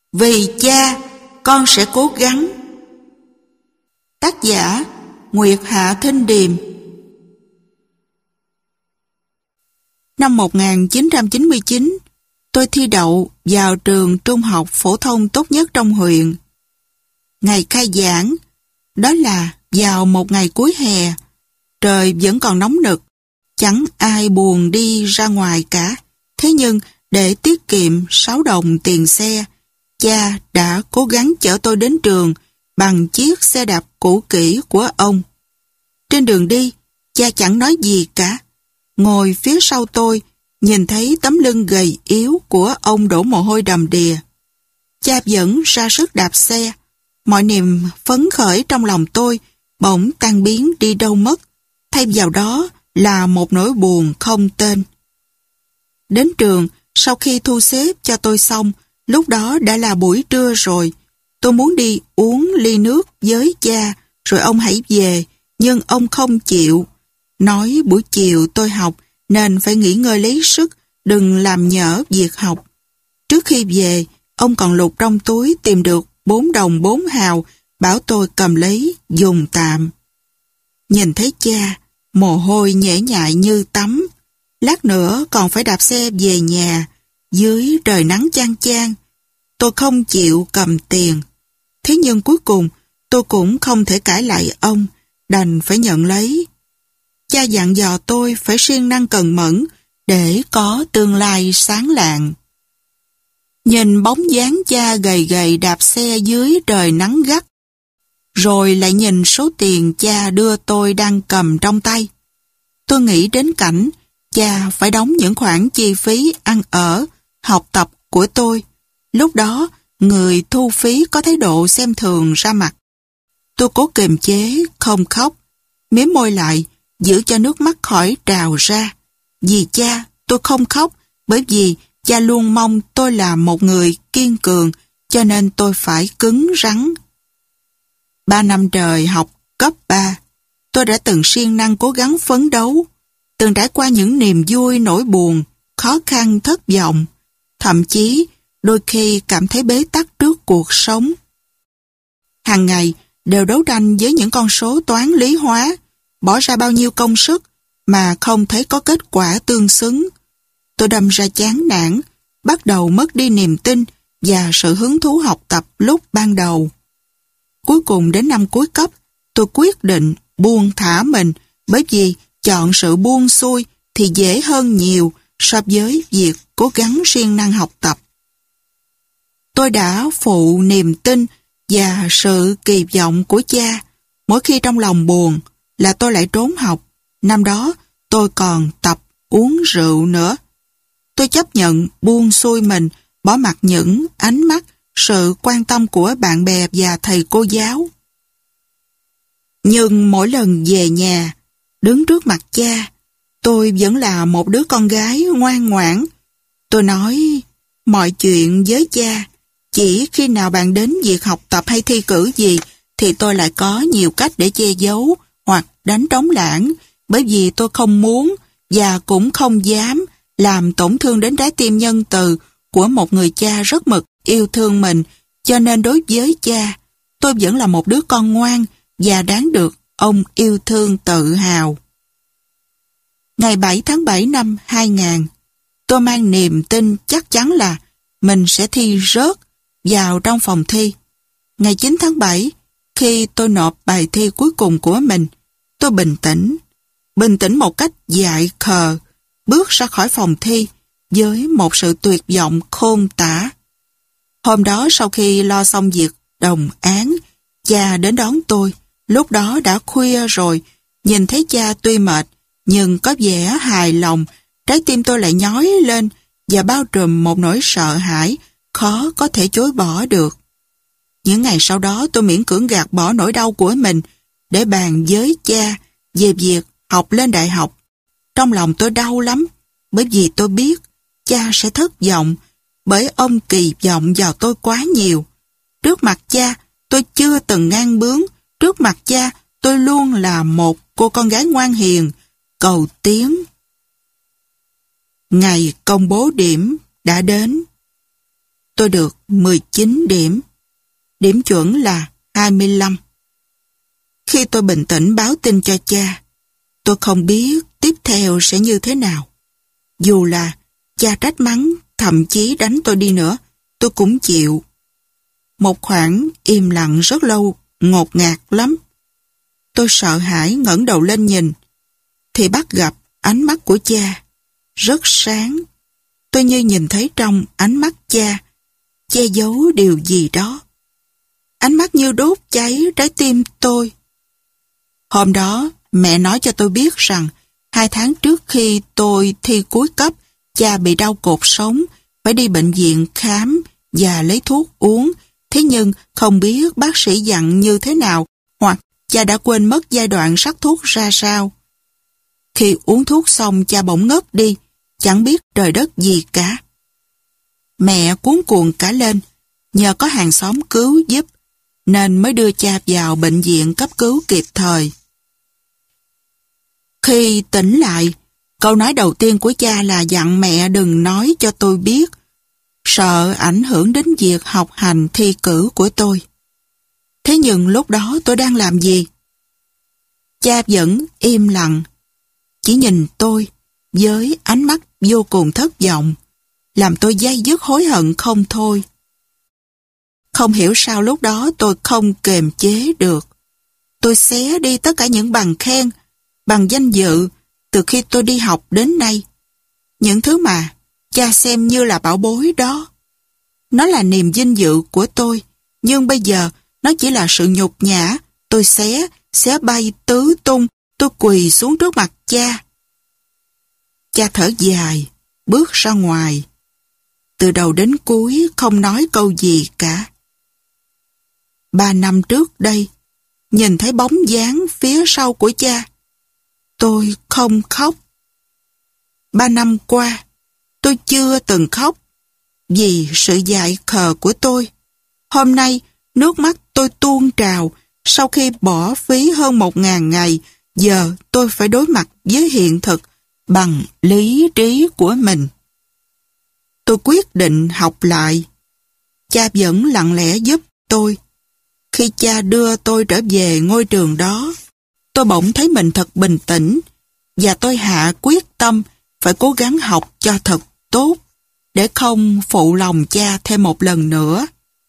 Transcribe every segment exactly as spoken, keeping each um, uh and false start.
Vì cha, con sẽ cố gắng. Tác giả Nguyệt Hạ Thinh Điềm. Năm một nghìn chín trăm chín mươi chín, tôi thi đậu vào trường trung học phổ thông tốt nhất trong huyện. Ngày khai giảng, đó là vào một ngày cuối hè, trời vẫn còn nóng nực, chẳng ai buồn đi ra ngoài cả. Thế nhưng, để tiết kiệm sáu đồng tiền xe, cha đã cố gắng chở tôi đến trường bằng chiếc xe đạp cũ kỹ của ông. Trên đường đi, cha chẳng nói gì cả. Ngồi phía sau tôi, nhìn thấy tấm lưng gầy yếu của ông đổ mồ hôi đầm đìa. Cha vẫn ra sức đạp xe. Mọi niềm phấn khởi trong lòng tôi bỗng tan biến đi đâu mất. Thay vào đó là một nỗi buồn không tên. Đến trường, sau khi thu xếp cho tôi xong, lúc đó đã là buổi trưa rồi. Tôi muốn đi uống ly nước với cha, rồi ông hãy về, nhưng ông không chịu. Nói buổi chiều tôi học, nên phải nghỉ ngơi lấy sức, đừng làm nhỡ việc học. Trước khi về, ông còn lục trong túi tìm được bốn đồng bốn hào, bảo tôi cầm lấy, dùng tạm. Nhìn thấy cha, mồ hôi nhễ nhại như tắm. Lát nữa còn phải đạp xe về nhà, dưới trời nắng chang chang. Tôi không chịu cầm tiền. Thế nhưng cuối cùng, tôi cũng không thể cãi lại ông, đành phải nhận lấy. Cha dặn dò tôi phải siêng năng cần mẫn để có tương lai sáng lạng. Nhìn bóng dáng cha gầy gầy đạp xe dưới trời nắng gắt, rồi lại nhìn số tiền cha đưa tôi đang cầm trong tay. Tôi nghĩ đến cảnh cha phải đóng những khoản chi phí ăn ở, học tập của tôi. Lúc đó, người thu phí có thái độ xem thường ra mặt. Tôi cố kiềm chế, không khóc, mím môi lại, giữ cho nước mắt khỏi trào ra. Vì cha, tôi không khóc, bởi vì cha luôn mong tôi là một người kiên cường, cho nên tôi phải cứng rắn. Ba năm trời học cấp ba, tôi đã từng siêng năng cố gắng phấn đấu, từng trải qua những niềm vui, nỗi buồn, khó khăn, thất vọng, thậm chí đôi khi cảm thấy bế tắc trước cuộc sống. Hàng ngày đều đấu tranh với những con số toán lý hóa, bỏ ra bao nhiêu công sức mà không thấy có kết quả tương xứng. Tôi đâm ra chán nản, bắt đầu mất đi niềm tin và sự hứng thú học tập lúc ban đầu. Cuối cùng đến năm cuối cấp, tôi quyết định buông thả mình, bởi vì chọn sự buông xuôi thì dễ hơn nhiều so với việc cố gắng siêng năng học tập. Tôi đã phụ niềm tin và sự kỳ vọng của cha. Mỗi khi trong lòng buồn là tôi lại trốn học. Năm đó tôi còn tập uống rượu nữa. Tôi chấp nhận buông xuôi mình, bỏ mặc những ánh mắt, sự quan tâm của bạn bè và thầy cô giáo. Nhưng mỗi lần về nhà, đứng trước mặt cha, tôi vẫn là một đứa con gái ngoan ngoãn. Tôi nói mọi chuyện với cha. Chỉ khi nào bạn đến việc học tập hay thi cử gì thì tôi lại có nhiều cách để che giấu hoặc đánh trống lảng, bởi vì tôi không muốn và cũng không dám làm tổn thương đến trái tim nhân từ của một người cha rất mực yêu thương mình, cho nên đối với cha, tôi vẫn là một đứa con ngoan và đáng được ông yêu thương tự hào. Ngày bảy tháng bảy năm hai nghìn, tôi mang niềm tin chắc chắn là mình sẽ thi rớt vào trong phòng thi. Ngày chín tháng bảy, khi tôi nộp bài thi cuối cùng của mình, tôi bình tĩnh, bình tĩnh một cách dại khờ, bước ra khỏi phòng thi với một sự tuyệt vọng khôn tả. Hôm đó sau khi lo xong việc đồng án, cha đến đón tôi. Lúc đó đã khuya rồi, nhìn thấy cha tuy mệt, nhưng có vẻ hài lòng, trái tim tôi lại nhói lên và bao trùm một nỗi sợ hãi khó có thể chối bỏ được. Những ngày sau đó tôi miễn cưỡng gạt bỏ nỗi đau của mình để bàn với cha về việc học lên đại học. Trong lòng tôi đau lắm, bởi vì tôi biết cha sẽ thất vọng, bởi ông kỳ vọng vào tôi quá nhiều. Trước mặt cha, tôi chưa từng ngang bướng. Trước mặt cha, tôi luôn là một cô con gái ngoan hiền, cầu tiến. Ngày công bố điểm đã đến. tôi được mười chín điểm. Điểm chuẩn là hai mươi lăm. Khi tôi bình tĩnh báo tin cho cha, tôi không biết tiếp theo sẽ như thế nào. Dù là cha trách mắng, thậm chí đánh tôi đi nữa, tôi cũng chịu. Một khoảng im lặng rất lâu, ngột ngạt lắm. Tôi sợ hãi ngẩng đầu lên nhìn, thì bắt gặp ánh mắt của cha, rất sáng. Tôi như nhìn thấy trong ánh mắt cha, che giấu điều gì đó. Ánh mắt như đốt cháy trái tim tôi. Hôm đó, mẹ nói cho tôi biết rằng hai tháng trước khi tôi thi cuối cấp, cha bị đau cột sống, phải đi bệnh viện khám và lấy thuốc uống. Thế nhưng không biết bác sĩ dặn như thế nào, hoặc cha đã quên mất giai đoạn sắc thuốc ra sao. Khi uống thuốc xong, cha bỗng ngất đi, chẳng biết trời đất gì cả. Mẹ cuống cuồng cả lên, nhờ có hàng xóm cứu giúp, nên mới đưa cha vào bệnh viện cấp cứu kịp thời. Khi tỉnh lại, câu nói đầu tiên của cha là dặn mẹ đừng nói cho tôi biết, sợ ảnh hưởng đến việc học hành thi cử của tôi. Thế nhưng lúc đó tôi đang làm gì? Cha vẫn im lặng, chỉ nhìn tôi với ánh mắt vô cùng thất vọng, làm tôi day dứt hối hận không thôi. Không hiểu sao lúc đó tôi không kềm chế được. Tôi xé đi tất cả những bằng khen, bằng danh dự từ khi tôi đi học đến nay. Những thứ mà cha xem như là bảo bối đó. Nó là niềm vinh dự của tôi, nhưng bây giờ nó chỉ là sự nhục nhã. Tôi xé, xé bay tứ tung, tôi quỳ xuống trước mặt cha. Cha thở dài, bước ra ngoài. Từ đầu đến cuối không nói câu gì cả. Ba năm trước đây, nhìn thấy bóng dáng phía sau của cha, tôi không khóc. Ba năm qua, tôi chưa từng khóc vì sự dại khờ của tôi. Hôm nay, nước mắt tôi tuôn trào. Sau khi bỏ phí hơn một ngàn ngày, giờ tôi phải đối mặt với hiện thực bằng lý trí của mình. Tôi quyết định học lại. Cha vẫn lặng lẽ giúp tôi. Khi cha đưa tôi trở về ngôi trường đó, tôi bỗng thấy mình thật bình tĩnh, và tôi hạ quyết tâm phải cố gắng học cho thật tốt, để không phụ lòng cha thêm một lần nữa.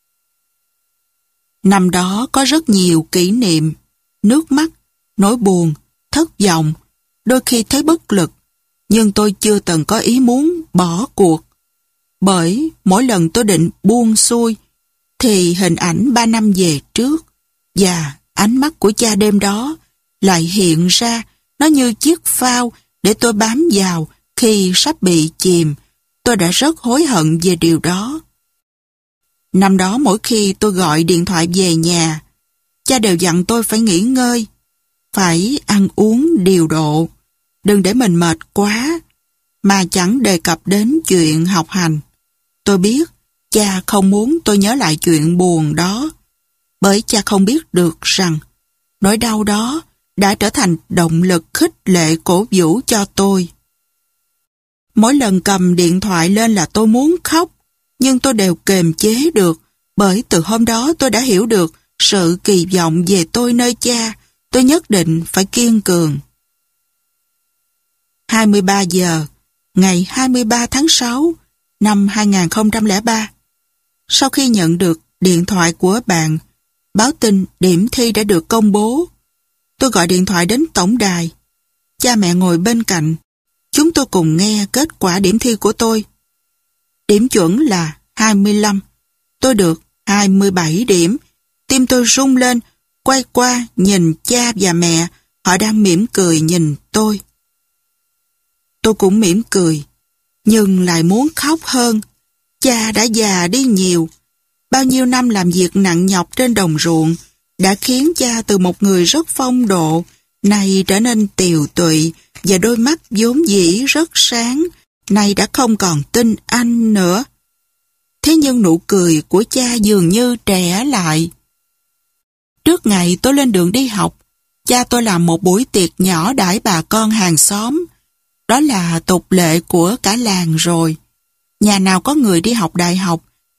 Năm đó có rất nhiều kỷ niệm, nước mắt, nỗi buồn, thất vọng, đôi khi thấy bất lực, nhưng tôi chưa từng có ý muốn bỏ cuộc. Bởi mỗi lần tôi định buông xuôi, thì hình ảnh ba năm về trước và ánh mắt của cha đêm đó lại hiện ra, nó như chiếc phao để tôi bám vào khi sắp bị chìm. Tôi đã rất hối hận về điều đó. Năm đó mỗi khi tôi gọi điện thoại về nhà, cha đều dặn tôi phải nghỉ ngơi, phải ăn uống điều độ, đừng để mình mệt quá, mà chẳng đề cập đến chuyện học hành. Tôi biết cha không muốn tôi nhớ lại chuyện buồn đó, bởi cha không biết được rằng nỗi đau đó đã trở thành động lực khích lệ cổ vũ cho tôi. Mỗi lần cầm điện thoại lên là tôi muốn khóc, nhưng tôi đều kềm chế được, bởi từ hôm đó tôi đã hiểu được sự kỳ vọng về tôi nơi cha. Tôi nhất định phải kiên cường. hai mươi ba giờ, ngày hai mươi ba tháng sáu năm hai nghìn không trăm lẻ ba. Sau khi nhận được điện thoại của bạn, báo tin điểm thi đã được công bố, tôi gọi điện thoại đến tổng đài. Cha mẹ ngồi bên cạnh. Chúng tôi cùng nghe kết quả điểm thi của tôi. Điểm chuẩn là hai mươi lăm. Tôi được hai mươi bảy điểm. Tim tôi rung lên, quay qua nhìn cha và mẹ. Họ đang mỉm cười nhìn tôi. Tôi cũng mỉm cười, nhưng lại muốn khóc hơn. Cha đã già đi nhiều. Bao nhiêu năm làm việc nặng nhọc trên đồng ruộng đã khiến cha từ một người rất phong độ nay trở nên tiều tụy, và đôi mắt vốn dĩ rất sáng nay đã không còn tin anh nữa. Thế nhưng nụ cười của cha dường như trẻ lại. Trước ngày tôi lên đường đi học, cha tôi làm một buổi tiệc nhỏ đãi bà con hàng xóm. Đó là tục lệ của cả làng rồi. Nhà nào có người đi học đại học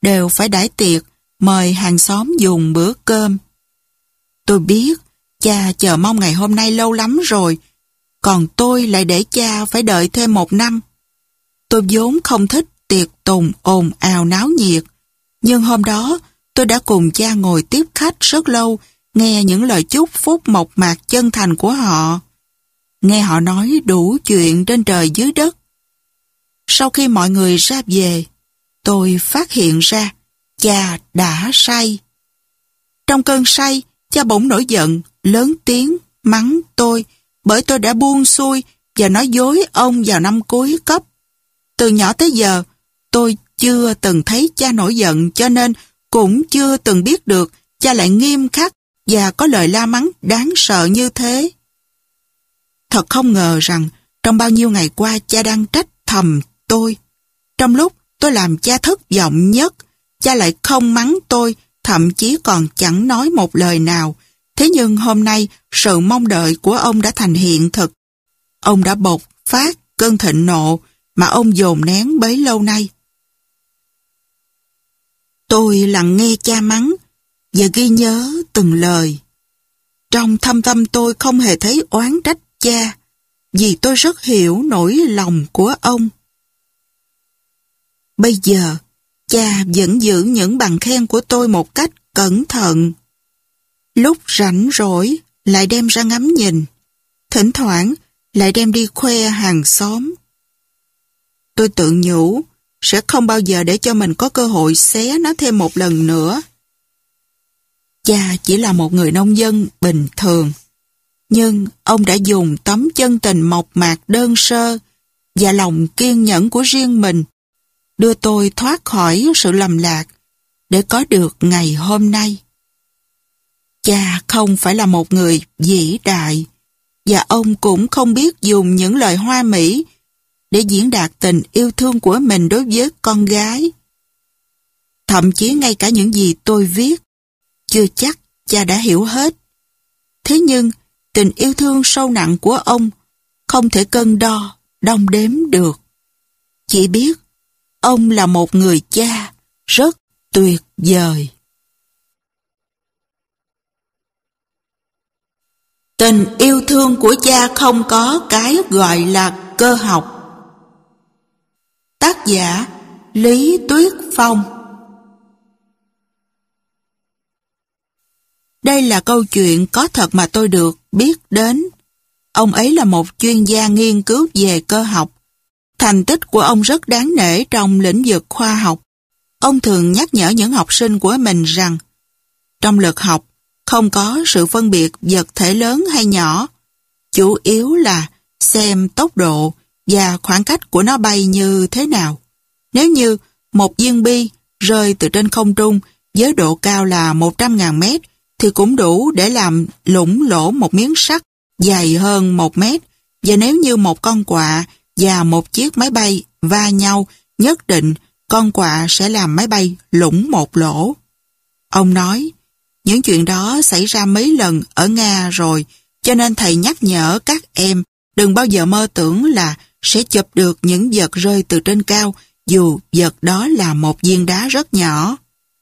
đều phải đãi tiệc, mời hàng xóm dùng bữa cơm. Tôi biết, cha chờ mong ngày hôm nay lâu lắm rồi, còn tôi lại để cha phải đợi thêm một năm. Tôi vốn không thích tiệc tùng ồn ào náo nhiệt, nhưng hôm đó tôi đã cùng cha ngồi tiếp khách rất lâu, nghe những lời chúc phúc mộc mạc chân thành của họ. Nghe họ nói đủ chuyện trên trời dưới đất. Sau khi mọi người ra về, tôi phát hiện ra cha đã say. Trong cơn say, cha bỗng nổi giận, lớn tiếng, mắng tôi bởi tôi đã buông xuôi và nói dối ông vào năm cuối cấp. Từ nhỏ tới giờ, tôi chưa từng thấy cha nổi giận, cho nên cũng chưa từng biết được cha lại nghiêm khắc và có lời la mắng đáng sợ như thế. Thật không ngờ rằng trong bao nhiêu ngày qua cha đang trách thầm tôi. Trong lúc tôi làm cha thất vọng nhất, cha lại không mắng tôi, thậm chí còn chẳng nói một lời nào. Thế nhưng hôm nay, sự mong đợi của ông đã thành hiện thực. Ông đã bộc phát cơn thịnh nộ mà ông dồn nén bấy lâu nay. Tôi lặng nghe cha mắng và ghi nhớ từng lời. Trong thâm tâm tôi không hề thấy oán trách cha, vì tôi rất hiểu nỗi lòng của ông. Bây giờ, cha vẫn giữ những bằng khen của tôi một cách cẩn thận. Lúc rảnh rỗi, lại đem ra ngắm nhìn. Thỉnh thoảng, lại đem đi khoe hàng xóm. Tôi tự nhủ, sẽ không bao giờ để cho mình có cơ hội xé nó thêm một lần nữa. Cha chỉ là một người nông dân bình thường, nhưng ông đã dùng tấm chân tình mộc mạc đơn sơ và lòng kiên nhẫn của riêng mình đưa tôi thoát khỏi sự lầm lạc để có được ngày hôm nay. Cha không phải là một người vĩ đại, và ông cũng không biết dùng những lời hoa mỹ để diễn đạt tình yêu thương của mình đối với con gái. Thậm chí ngay cả những gì tôi viết, chưa chắc cha đã hiểu hết. Thế nhưng, tình yêu thương sâu nặng của ông không thể cân đo, đong đếm được. Chỉ biết, ông là một người cha rất tuyệt vời. Tình yêu thương của cha không có cái gọi là cơ học. Tác giả Lý Tuyết Phong. Đây là câu chuyện có thật mà tôi được biết đến. Ông ấy là một chuyên gia nghiên cứu về cơ học. Thành tích của ông rất đáng nể trong lĩnh vực khoa học. Ông thường nhắc nhở những học sinh của mình rằng trong lực học không có sự phân biệt vật thể lớn hay nhỏ. Chủ yếu là xem tốc độ và khoảng cách của nó bay như thế nào. Nếu như một viên bi rơi từ trên không trung với độ cao là một trăm nghìn mét thì cũng đủ để làm lủng lỗ một miếng sắt dài hơn một mét. Và nếu như một con quạ và một chiếc máy bay va nhau, nhất định con quạ sẽ làm máy bay lủng một lỗ. Ông nói, những chuyện đó xảy ra mấy lần ở Nga rồi, cho nên thầy nhắc nhở các em đừng bao giờ mơ tưởng là sẽ chụp được những vật rơi từ trên cao, dù vật đó là một viên đá rất nhỏ.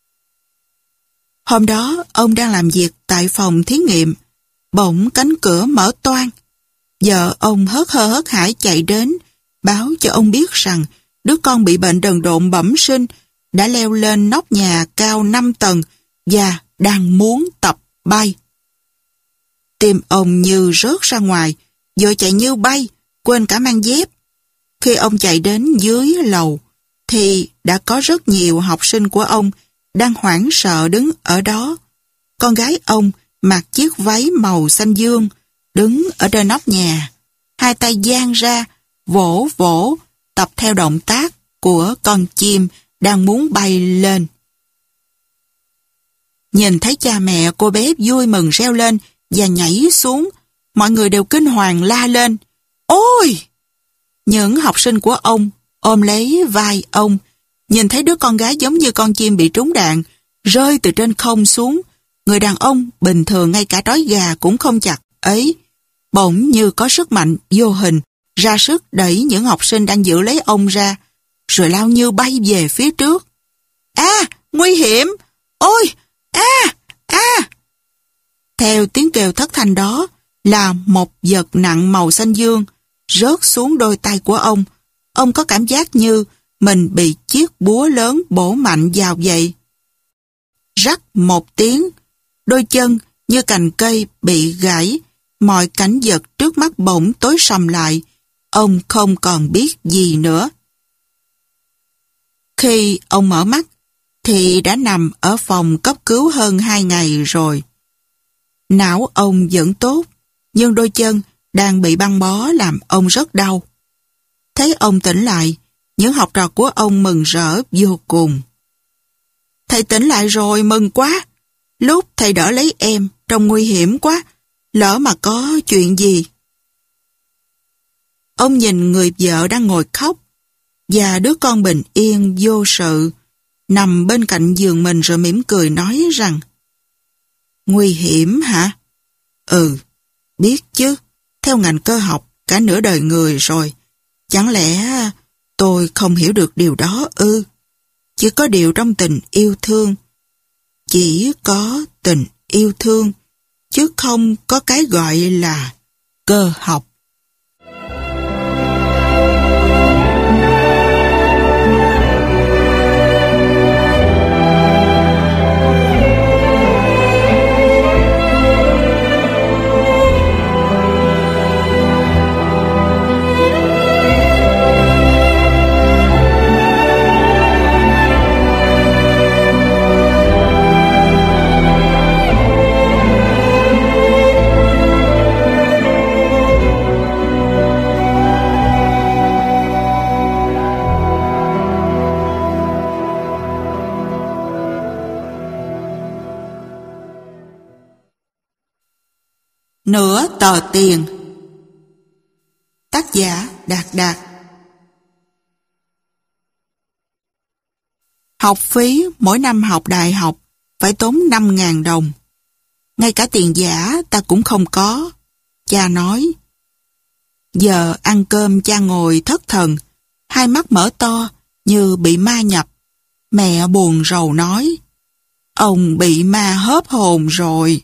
Hôm đó, ông đang làm việc tại phòng thí nghiệm. Bỗng cánh cửa mở toang. Vợ ông hớt hơ hớt hải chạy đến, báo cho ông biết rằng đứa con bị bệnh đần độn bẩm sinh đã leo lên nóc nhà cao năm tầng và đang muốn tập bay. Tim ông như rớt ra ngoài, vội chạy như bay, quên cả mang dép. Khi ông chạy đến dưới lầu, thì đã có rất nhiều học sinh của ông đang hoảng sợ đứng ở đó. Con gái ông mặc chiếc váy màu xanh dương, đứng ở trên nóc nhà, hai tay dang ra, vỗ vỗ, tập theo động tác của con chim đang muốn bay lên. Nhìn thấy cha mẹ cô bé vui mừng reo lên và nhảy xuống, mọi người đều kinh hoàng la lên, ôi! Những học sinh của ông ôm lấy vai ông, nhìn thấy đứa con gái giống như con chim bị trúng đạn, rơi từ trên không xuống. Người đàn ông bình thường ngay cả trói gà cũng không chặt ấy, bỗng như có sức mạnh vô hình, ra sức đẩy những học sinh đang giữ lấy ông ra, rồi lao như bay về phía trước. A, nguy hiểm! Ôi! A! A! Theo tiếng kêu thất thanh đó là một vật nặng màu xanh dương rớt xuống đôi tay của ông. Ông có cảm giác như mình bị chiếc búa lớn bổ mạnh vào vậy. Rắc một tiếng, đôi chân như cành cây bị gãy, mọi cảnh vật trước mắt bỗng tối sầm lại. Ông không còn biết gì nữa. Khi ông mở mắt, thì đã nằm ở phòng cấp cứu hơn hai ngày rồi. Não ông vẫn tốt, nhưng đôi chân đang bị băng bó làm ông rất đau. Thấy ông tỉnh lại, những học trò của ông mừng rỡ vô cùng. Thầy tỉnh lại rồi, mừng quá. Lúc thầy đỡ lấy em, trông nguy hiểm quá, lỡ mà có chuyện gì. Ông nhìn người vợ đang ngồi khóc, và đứa con bình yên vô sự, nằm bên cạnh giường mình rồi mỉm cười nói rằng: Nguy hiểm hả? Ừ, biết chứ, theo ngành cơ học cả nửa đời người rồi. Chẳng lẽ tôi không hiểu được điều đó ư? Chỉ có điều trong tình yêu thương. Chỉ có tình yêu thương, chứ không có cái gọi là cơ học. Nửa tờ tiền. Tác giả Đạt Đạt. Học phí mỗi năm học đại học phải tốn năm ngàn đồng. Ngay cả tiền giả ta cũng không có. Cha nói. Giờ ăn cơm cha ngồi thất thần, hai mắt mở to như bị ma nhập. Mẹ buồn rầu nói. Ông bị ma hớp hồn rồi.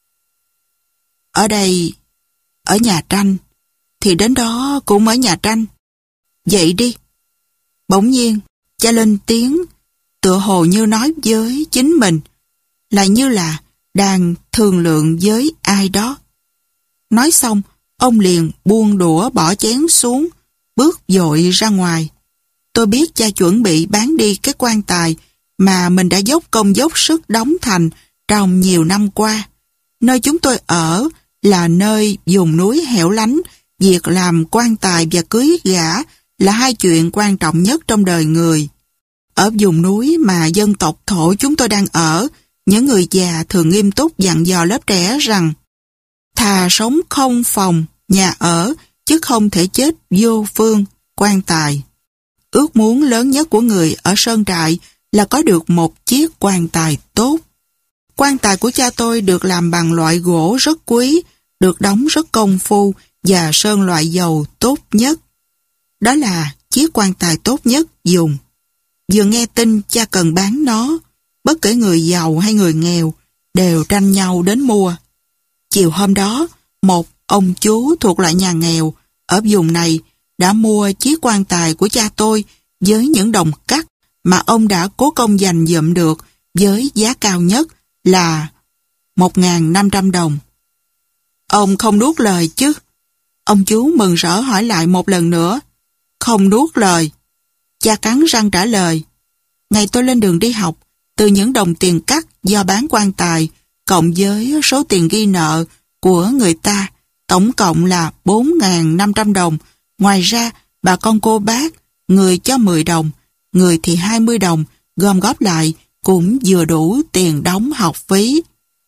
Ở đây, ở nhà tranh, thì đến đó cũng ở nhà tranh. Dậy đi. Bỗng nhiên, cha lên tiếng, tựa hồ như nói với chính mình, lại như là đang thương lượng với ai đó. Nói xong, ông liền buông đũa bỏ chén xuống, bước vội ra ngoài. Tôi biết cha chuẩn bị bán đi cái quan tài mà mình đã dốc công dốc sức đóng thành trong nhiều năm qua. Nơi chúng tôi ở là nơi vùng núi hẻo lánh, việc làm quan tài và cưới gả là hai chuyện quan trọng nhất trong đời người. Ở vùng núi mà dân tộc Thổ chúng tôi đang ở, những người già thường nghiêm túc dặn dò lớp trẻ rằng thà sống không phòng, nhà ở, chứ không thể chết vô phương, quan tài. Ước muốn lớn nhất của người ở sơn trại là có được một chiếc quan tài tốt. Quan tài của cha tôi được làm bằng loại gỗ rất quý, được đóng rất công phu và sơn loại dầu tốt nhất. Đó là chiếc quan tài tốt nhất dùng. Vừa nghe tin cha cần bán nó, bất kể người giàu hay người nghèo đều tranh nhau đến mua. Chiều hôm đó, một ông chú thuộc loại nhà nghèo ở vùng này đã mua chiếc quan tài của cha tôi với những đồng cắt mà ông đã cố công dành dụm được với giá cao nhất là một nghìn năm trăm đồng. Ông không nuốt lời chứ? Ông chú mừng rỡ hỏi lại một lần nữa. Không nuốt lời. Cha cắn răng trả lời. Ngày tôi lên đường đi học, từ những đồng tiền cắt do bán quan tài, cộng với số tiền ghi nợ của người ta, tổng cộng là bốn nghìn năm trăm đồng. Ngoài ra, bà con cô bác, người cho mười đồng, người thì hai mươi đồng, gom góp lại cũng vừa đủ tiền đóng học phí.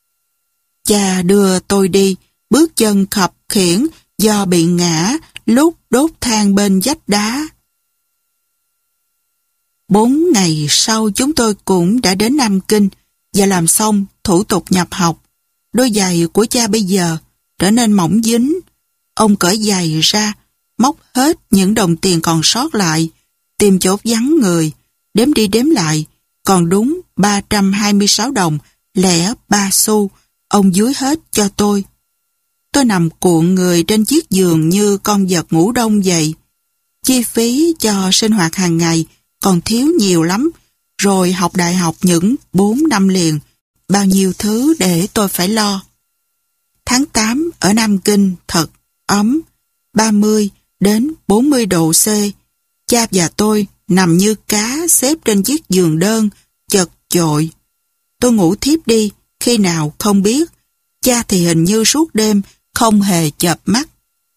Cha đưa tôi đi, bước chân khập khiễng do bị ngã lúc đốt than bên vách đá. Bốn ngày sau chúng tôi cũng đã đến Nam Kinh và làm xong thủ tục nhập học. Đôi giày của cha bây giờ trở nên mỏng dính. Ông cởi giày ra, móc hết những đồng tiền còn sót lại, tìm chỗ vắng người, đếm đi đếm lại, còn đúng ba trăm hai mươi sáu đồng lẻ ba xu, ông dúi hết cho tôi. Tôi nằm cuộn người trên chiếc giường như con vật ngủ đông vậy. Chi phí cho sinh hoạt hàng ngày còn thiếu nhiều lắm, rồi học đại học những bốn năm liền, bao nhiêu thứ để tôi phải lo. Tháng tám ở Nam Kinh thật ấm, ba mươi đến bốn mươi độ C. Cha và tôi nằm như cá xếp trên chiếc giường đơn, chật chội. Tôi ngủ thiếp đi, khi nào không biết. Cha thì hình như suốt đêm không hề chợp mắt.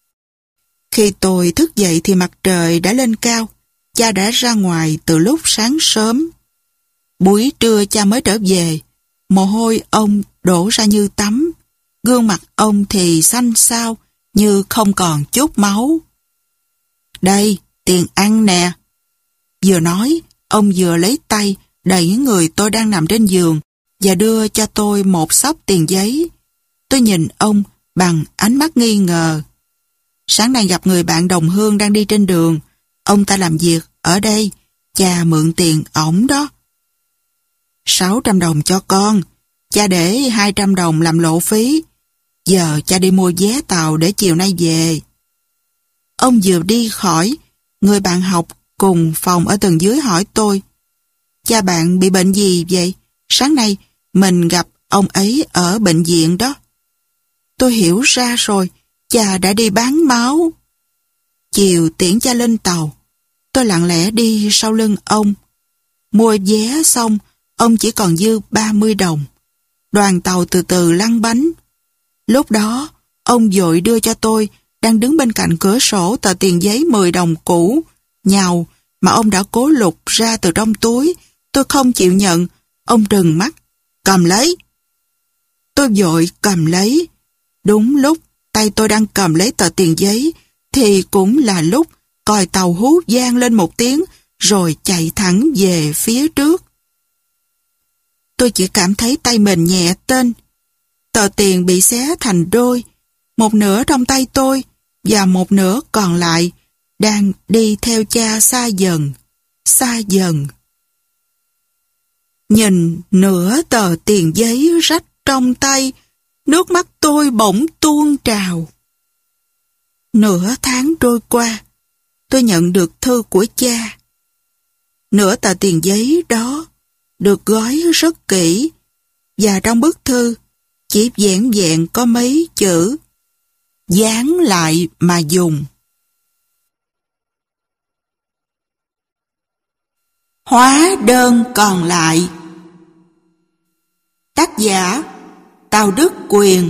Khi tôi thức dậy thì mặt trời đã lên cao. Cha đã ra ngoài từ lúc sáng sớm. Buổi trưa cha mới trở về. Mồ hôi ông đổ ra như tắm. Gương mặt ông thì xanh xao, như không còn chút máu. Đây, tiền ăn nè. Vừa nói, ông vừa lấy tay đẩy người tôi đang nằm trên giường và đưa cho tôi một xấp tiền giấy. Tôi nhìn ông bằng ánh mắt nghi ngờ. Sáng nay gặp người bạn đồng hương đang đi trên đường. Ông ta làm việc ở đây, cha mượn tiền ổng đó. Sáu trăm đồng cho con, cha để hai trăm đồng làm lộ phí. Giờ cha đi mua vé tàu để chiều nay về. Ông vừa đi khỏi, người bạn học cùng phòng ở tầng dưới hỏi tôi, cha bạn bị bệnh gì vậy? Sáng nay mình gặp ông ấy ở bệnh viện đó. Tôi hiểu ra rồi, cha đã đi bán máu. Chiều tiễn cha lên tàu, tôi lặng lẽ đi sau lưng ông. Mua vé xong, ông chỉ còn dư ba mươi đồng. Đoàn tàu từ từ lăn bánh. Lúc đó, ông vội đưa cho tôi, đang đứng bên cạnh cửa sổ, tờ tiền giấy mười đồng cũ, nhàu, mà ông đã cố lục ra từ trong túi. Tôi không chịu nhận, ông trừng mắt, cầm lấy. Tôi vội cầm lấy. Đúng lúc tay tôi đang cầm lấy tờ tiền giấy, thì cũng là lúc còi tàu hú vang lên một tiếng, rồi chạy thẳng về phía trước. Tôi chỉ cảm thấy tay mình nhẹ tênh. Tờ tiền bị xé thành đôi, một nửa trong tay tôi và một nửa còn lại đang đi theo cha xa dần, xa dần. Nhìn nửa tờ tiền giấy rách trong tay, nước mắt tôi bỗng tuôn trào. Nửa tháng trôi qua, tôi nhận được thư của cha. Nửa tờ tiền giấy đó được gói rất kỹ, và trong bức thư chỉ vẹn vẹn có mấy chữ: dán lại mà dùng. Hóa đơn còn lại. Tác giả Tào Đức Quyền.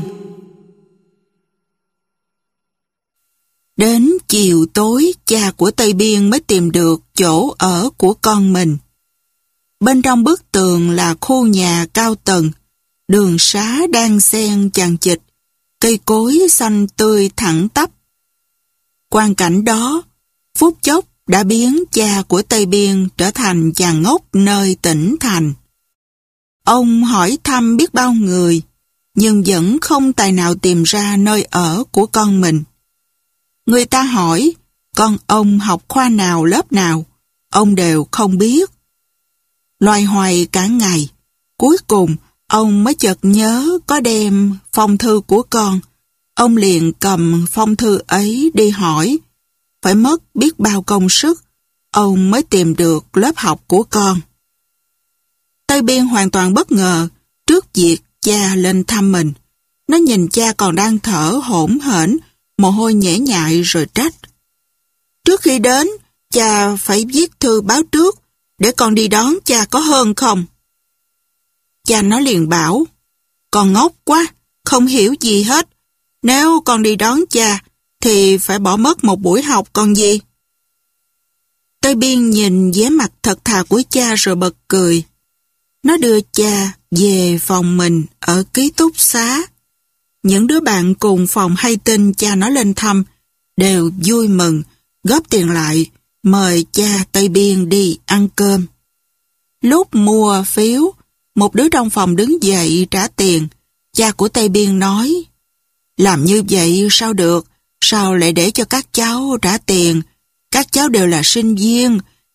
Đến chiều tối, cha của Tây Biên mới tìm được chỗ ở của con mình. Bên trong bức tường là khu nhà cao tầng, đường xá đan xen chằng chịt, cây cối xanh tươi thẳng tắp. Quang cảnh đó, phút chốc đã biến cha của Tây Biên trở thành chàng ngốc nơi tỉnh thành. Ông hỏi thăm biết bao người, nhưng vẫn không tài nào tìm ra nơi ở của con mình. Người ta hỏi, con ông học khoa nào lớp nào, ông đều không biết. Loay hoay cả ngày, cuối cùng ông mới chợt nhớ có đem phong thư của con. Ông liền cầm phong thư ấy đi hỏi. Phải mất biết bao công sức, ông mới tìm được lớp học của con. Tây Biên hoàn toàn bất ngờ trước việc cha lên thăm mình. Nó nhìn cha còn đang thở hổn hển, mồ hôi nhễ nhại rồi trách. Trước khi đến, cha phải viết thư báo trước, để con đi đón cha có hơn không? Cha nó liền bảo, con ngốc quá, không hiểu gì hết. Nếu con đi đón cha, thì phải bỏ mất một buổi học còn gì. Tây Biên nhìn vẻ mặt thật thà của cha rồi bật cười. Nó đưa cha về phòng mình ở ký túc xá. Những đứa bạn cùng phòng hay tin cha nó lên thăm, đều vui mừng, góp tiền lại, mời cha Tây Biên đi ăn cơm. Lúc mua phiếu, một đứa trong phòng đứng dậy trả tiền. Cha của Tây Biên nói, làm như vậy sao được, sao lại để cho các cháu trả tiền? Các cháu đều là sinh viên,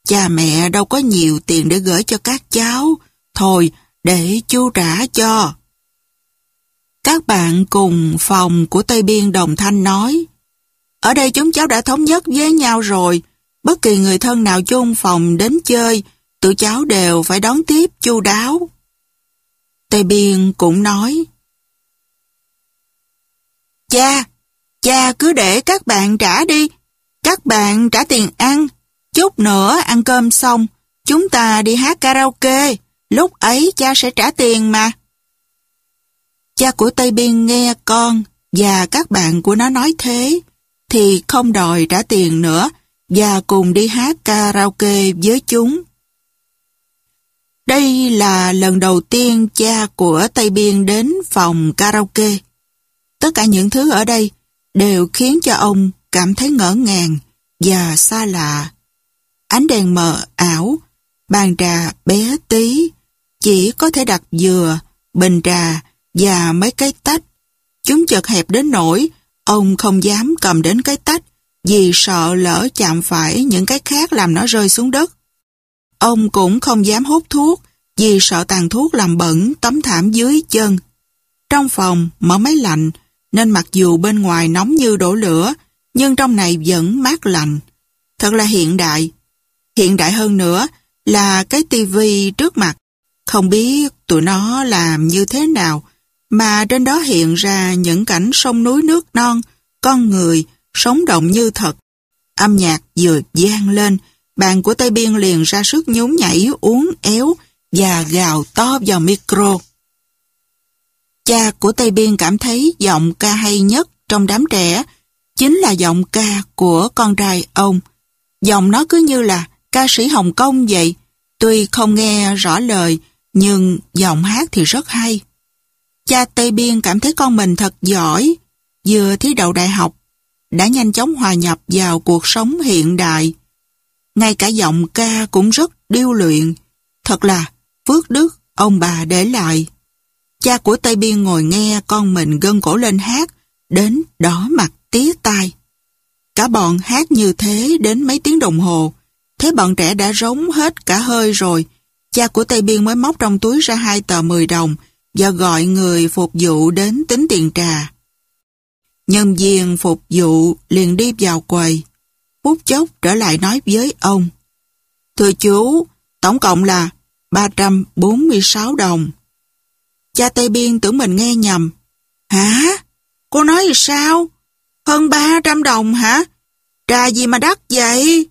Cha mẹ đâu có nhiều tiền để gửi cho các cháu. Thôi, để chú trả cho. Các bạn cùng phòng của Tây Biên đồng thanh nói, ở đây chúng cháu đã thống nhất với nhau rồi. Bất kỳ người thân nào chung phòng đến chơi, tụi cháu đều phải đón tiếp chu đáo. Tây Biên cũng nói, Cha, cha cứ để các bạn trả đi. Các bạn trả tiền ăn. Chút nữa ăn cơm xong, chúng ta đi hát karaoke. Lúc ấy cha sẽ trả tiền mà. Cha của Tây Biên nghe con và các bạn của nó nói thế, thì không đòi trả tiền nữa và cùng đi hát karaoke với chúng. Đây là lần đầu tiên cha của Tây Biên đến phòng karaoke. Tất cả những thứ ở đây đều khiến cho ông cảm thấy ngỡ ngàng và xa lạ. Ánh đèn mờ ảo, bàn trà bé tí, chỉ có thể đặt dừa, bình trà và mấy cái tách. Chúng chật hẹp đến nỗi ông không dám cầm đến cái tách vì sợ lỡ chạm phải những cái khác làm nó rơi xuống đất. Ông cũng không dám hút thuốc vì sợ tàn thuốc làm bẩn tấm thảm dưới chân. Trong phòng mở máy lạnh nên mặc dù bên ngoài nóng như đổ lửa nhưng trong này vẫn mát lạnh. Thật là hiện đại. Hiện đại hơn nữa là cái tivi trước mặt. Không biết tụi nó làm như thế nào mà trên đó hiện ra những cảnh sông núi nước non, con người, sống động như thật. Âm nhạc vừa vang lên, bạn của Tây Biên liền ra sức nhún nhảy, uốn éo và gào to vào micro. Cha của Tây Biên cảm thấy giọng ca hay nhất trong đám trẻ chính là giọng ca của con trai ông. Giọng nó cứ như là ca sĩ Hồng Kông vậy. Tuy không nghe rõ lời, nhưng giọng hát thì rất hay. Cha Tây Biên cảm thấy con mình thật giỏi, vừa thi đậu đại học, đã nhanh chóng hòa nhập vào cuộc sống hiện đại. Ngay cả giọng ca cũng rất điêu luyện. Thật là phước đức ông bà để lại. Cha của Tây Biên ngồi nghe con mình gân cổ lên hát, đến đỏ mặt tía tai. Cả bọn hát như thế đến mấy tiếng đồng hồ. Thế bọn trẻ đã rống hết cả hơi rồi. Cha của Tây Biên mới móc trong túi ra hai tờ mười đồng và gọi người phục vụ đến tính tiền trà. Nhân viên phục vụ liền đi vào quầy. Phút chốc trở lại nói với ông, thưa chú, tổng cộng là ba trăm bốn mươi sáu đồng. Cha Tây Biên tưởng mình nghe nhầm. Hả? Cô nói sao? Hơn ba trăm đồng hả? Trà gì mà đắt vậy?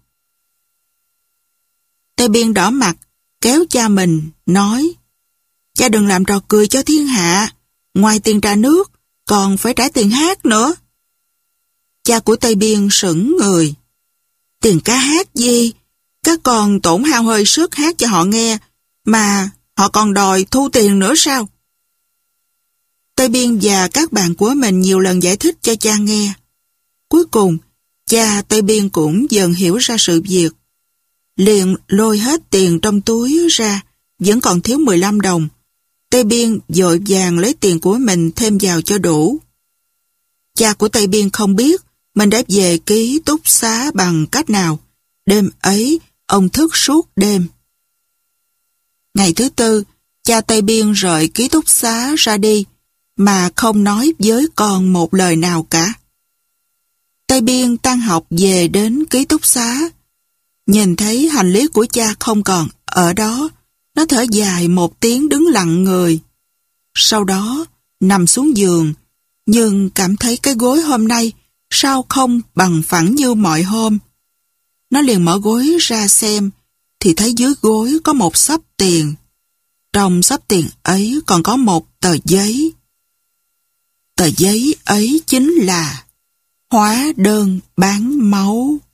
Tây Biên đỏ mặt, kéo cha mình, nói, cha đừng làm trò cười cho thiên hạ. Ngoài tiền trà nước, còn phải trả tiền hát nữa. Cha của Tây Biên sững người. Tiền ca hát gì? Các con tổn hao hơi sức hát cho họ nghe, mà họ còn đòi thu tiền nữa sao? Tây Biên và các bạn của mình nhiều lần giải thích cho cha nghe. Cuối cùng, cha Tây Biên cũng dần hiểu ra sự việc. Liền lôi hết tiền trong túi ra, vẫn còn thiếu mười lăm đồng. Tây Biên vội vàng lấy tiền của mình thêm vào cho đủ. Cha của Tây Biên không biết mình đã về ký túc xá bằng cách nào. Đêm ấy, ông thức suốt đêm. Ngày thứ tư, cha Tây Biên rời ký túc xá ra đi, mà không nói với con một lời nào cả. Tây Biên tan học về đến ký túc xá. Nhìn thấy hành lý của cha không còn ở đó, nó thở dài một tiếng đứng lặng người. Sau đó, nằm xuống giường, nhưng cảm thấy cái gối hôm nay sao không bằng phẳng như mọi hôm. Nó liền mở gối ra xem, thì thấy dưới gối có một xấp tiền. Trong xấp tiền ấy còn có một tờ giấy. Tờ giấy ấy chính là hóa đơn bán máu.